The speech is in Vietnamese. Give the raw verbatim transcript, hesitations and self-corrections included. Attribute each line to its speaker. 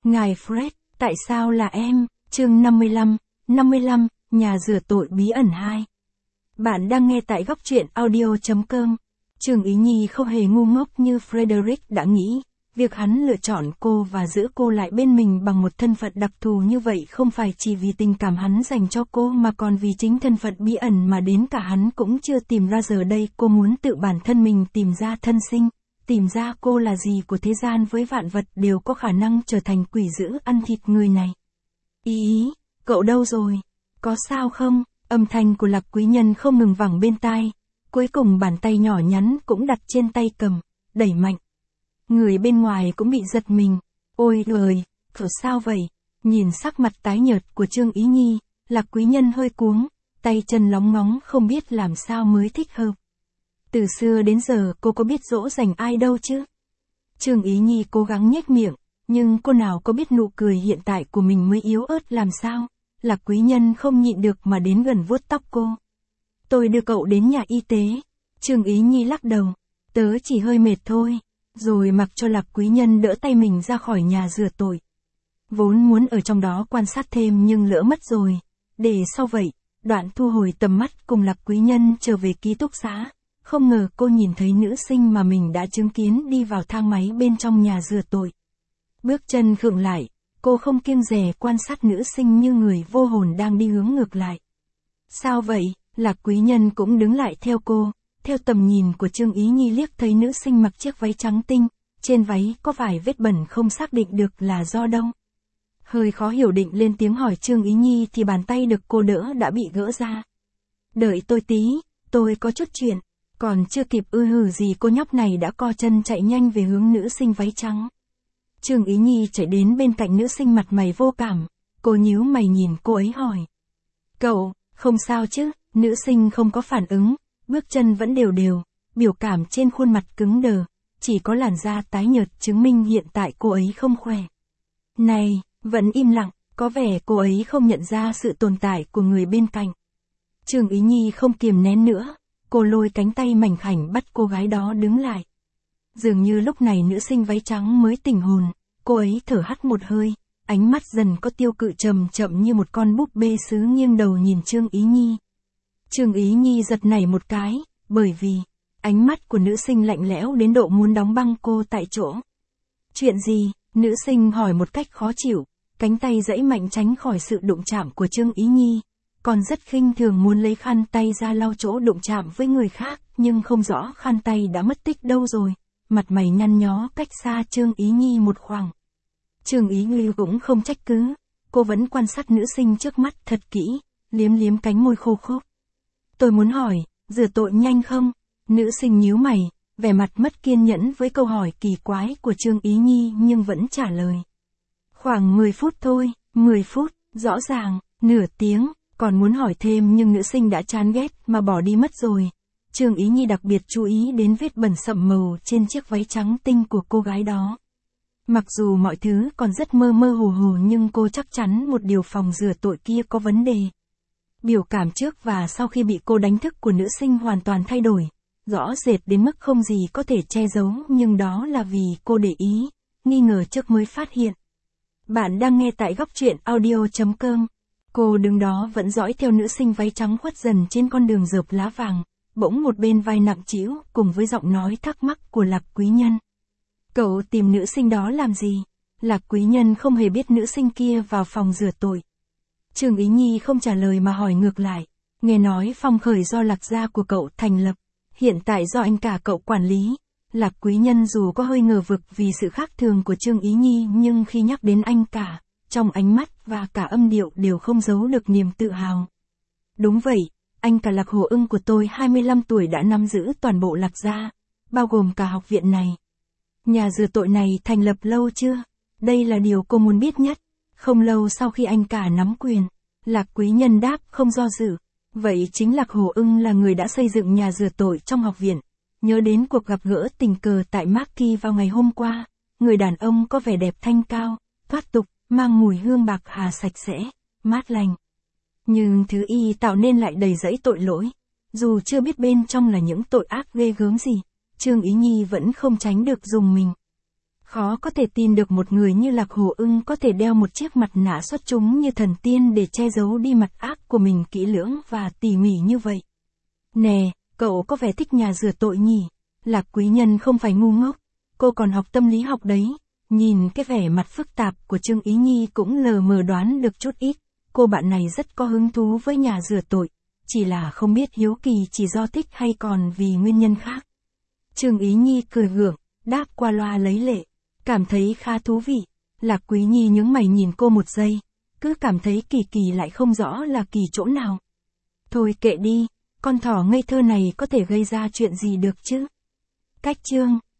Speaker 1: Ngài Fred, tại sao là em? Chương năm mươi lăm, năm mươi lăm, nhà rửa tội bí ẩn hai. Bạn đang nghe tại góc truyện audio chấm com. Trương Ý Nhi không hề ngu ngốc như Frederick đã nghĩ. Việc hắn lựa chọn cô và giữ cô lại bên mình bằng một thân phận đặc thù như vậy không phải chỉ vì tình cảm hắn dành cho cô mà còn vì chính thân phận bí ẩn mà đến cả hắn cũng chưa tìm ra. Giờ đây cô muốn tự bản thân mình tìm ra thân sinh, tìm ra cô là gì của thế gian với vạn vật đều có khả năng trở thành quỷ dữ ăn thịt người này. Ý ý, cậu đâu rồi? Có sao không? Âm thanh của Lạc Quý Nhân không ngừng vẳng bên tai. Cuối cùng bàn tay nhỏ nhắn cũng đặt trên tay cầm, đẩy mạnh. Người bên ngoài cũng bị giật mình. Ôi trời, cậu sao vậy? Nhìn sắc mặt tái nhợt của Trương Ý Nhi, Lạc Quý Nhân hơi cuống, tay chân lóng ngóng không biết làm sao mới thích hợp. Từ xưa đến giờ cô có biết dỗ dành ai đâu chứ? Trương Ý Nhi cố gắng nhếch miệng, nhưng cô nào có biết nụ cười hiện tại của mình mới yếu ớt làm sao? Lạc Quý Nhân không nhịn được mà đến gần vuốt tóc cô. Tôi đưa cậu đến nhà y tế. Trương Ý Nhi lắc đầu. Tớ chỉ hơi mệt thôi. Rồi mặc cho Lạc Quý Nhân đỡ tay mình ra khỏi nhà rửa tội. Vốn muốn ở trong đó quan sát thêm nhưng lỡ mất rồi. Để sau vậy, Đoạn thu hồi tầm mắt cùng Lạc Quý Nhân trở về ký túc xá. Không ngờ cô nhìn thấy nữ sinh mà mình đã chứng kiến đi vào thang máy bên trong nhà rửa tội. Bước chân khựng lại, cô không kiêng dè quan sát nữ sinh như người vô hồn đang đi hướng ngược lại. Sao vậy? Lạc Quý Nhân cũng đứng lại theo cô. Theo tầm nhìn của Trương Ý Nhi liếc thấy nữ sinh mặc chiếc váy trắng tinh, trên váy có vài vết bẩn không xác định được là do đâu. Hơi khó hiểu định lên tiếng hỏi Trương Ý Nhi thì bàn tay được cô đỡ đã bị gỡ ra. Đợi tôi tí, tôi có chút chuyện. Còn chưa kịp ư hừ gì cô nhóc này đã co chân chạy nhanh về hướng nữ sinh váy trắng. Trương Ý Nhi chạy đến bên cạnh nữ sinh mặt mày vô cảm, cô nhíu mày nhìn cô ấy hỏi. Cậu, không sao chứ? Nữ sinh không có phản ứng, bước chân vẫn đều đều, biểu cảm trên khuôn mặt cứng đờ, chỉ có làn da tái nhợt chứng minh hiện tại cô ấy không khỏe. Này, vẫn im lặng, có vẻ cô ấy không nhận ra sự tồn tại của người bên cạnh. Trương Ý Nhi không kiềm nén nữa, cô lôi cánh tay mảnh khảnh bắt cô gái đó đứng lại. Dường như lúc này nữ sinh váy trắng mới tỉnh hồn, cô ấy thở hắt một hơi, ánh mắt dần có tiêu cự trầm chậm như một con búp bê sứ nghiêng đầu nhìn Trương Ý Nhi. Trương Ý Nhi giật nảy một cái, bởi vì ánh mắt của nữ sinh lạnh lẽo đến độ muốn đóng băng cô tại chỗ. Chuyện gì? Nữ sinh hỏi một cách khó chịu, cánh tay giãy mạnh tránh khỏi sự đụng chạm của Trương Ý Nhi, còn rất khinh thường muốn lấy khăn tay ra lau chỗ đụng chạm với người khác, nhưng không rõ khăn tay đã mất tích đâu rồi, mặt mày nhăn nhó cách xa Trương Ý Nhi một khoảng. Trương Ý Nhi cũng không trách cứ, cô vẫn quan sát nữ sinh trước mắt thật kỹ, liếm liếm cánh môi khô khốc. Tôi muốn hỏi, rửa tội nhanh không? Nữ sinh nhíu mày, vẻ mặt mất kiên nhẫn với câu hỏi kỳ quái của Trương Ý Nhi nhưng vẫn trả lời. Khoảng mười phút thôi, mười phút, rõ ràng, nửa tiếng, còn muốn hỏi thêm nhưng nữ sinh đã chán ghét mà bỏ đi mất rồi. Trương Ý Nhi đặc biệt chú ý đến vết bẩn sậm màu trên chiếc váy trắng tinh của cô gái đó. Mặc dù mọi thứ còn rất mơ mơ hồ hồ nhưng cô chắc chắn một điều phòng rửa tội kia có vấn đề. Biểu cảm trước và sau khi bị cô đánh thức của nữ sinh hoàn toàn thay đổi, rõ rệt đến mức không gì có thể che giấu, nhưng đó là vì cô để ý, nghi ngờ trước mới phát hiện. Bạn đang nghe tại góc truyện audio chấm com. Cô đứng đó vẫn dõi theo nữ sinh váy trắng khuất dần trên con đường rợp lá vàng, bỗng một bên vai nặng trĩu cùng với giọng nói thắc mắc của Lạc Quý Nhân. Cậu tìm nữ sinh đó làm gì? Lạc Quý Nhân không hề biết nữ sinh kia vào phòng rửa tội. Trương Ý Nhi không trả lời mà hỏi ngược lại. Nghe nói Phong Khởi do Lạc gia của cậu thành lập, hiện tại do anh cả cậu quản lý. Lạc Quý Nhân dù có hơi ngờ vực vì sự khác thường của Trương Ý Nhi nhưng khi nhắc đến anh cả, trong ánh mắt và cả âm điệu đều không giấu được niềm tự hào. Đúng vậy, anh cả Lạc Hồ Ưng của tôi hai mươi lăm tuổi đã nắm giữ toàn bộ Lạc gia, bao gồm cả học viện này. Nhà rửa tội này thành lập lâu chưa? Đây là điều cô muốn biết nhất. Không lâu sau khi anh cả nắm quyền, Lạc Quý Nhân đáp không do dự. Vậy chính Lạc Hồ Ưng là người đã xây dựng nhà rửa tội trong học viện. Nhớ đến cuộc gặp gỡ tình cờ tại Marky vào ngày hôm qua, người đàn ông có vẻ đẹp thanh cao, thoát tục, mang mùi hương bạc hà sạch sẽ, mát lành. Nhưng thứ y tạo nên lại đầy rẫy tội lỗi. Dù chưa biết bên trong là những tội ác ghê gớm gì, Trương Ý Nhi vẫn không tránh được rùng mình. Khó có thể tin được một người như Lạc Hồ Ưng có thể đeo một chiếc mặt nạ xuất chúng như thần tiên để che giấu đi mặt ác của mình kỹ lưỡng và tỉ mỉ như vậy. Nè, cậu có vẻ thích nhà rửa tội nhỉ? Lạc Quý Nhân không phải ngu ngốc, cô còn học tâm lý học đấy. Nhìn cái vẻ mặt phức tạp của Trương Ý Nhi cũng lờ mờ đoán được chút ít, cô bạn này rất có hứng thú với nhà rửa tội, chỉ là không biết hiếu kỳ chỉ do thích hay còn vì nguyên nhân khác. Trương Ý Nhi cười gượng, đáp qua loa lấy lệ, cảm thấy khá thú vị. Lạc Quý Nhi nhướng mày nhìn cô một giây, cứ cảm thấy kỳ kỳ lại không rõ là kỳ chỗ nào. Thôi kệ đi, con thỏ ngây thơ này có thể gây ra chuyện gì được chứ? Cách chương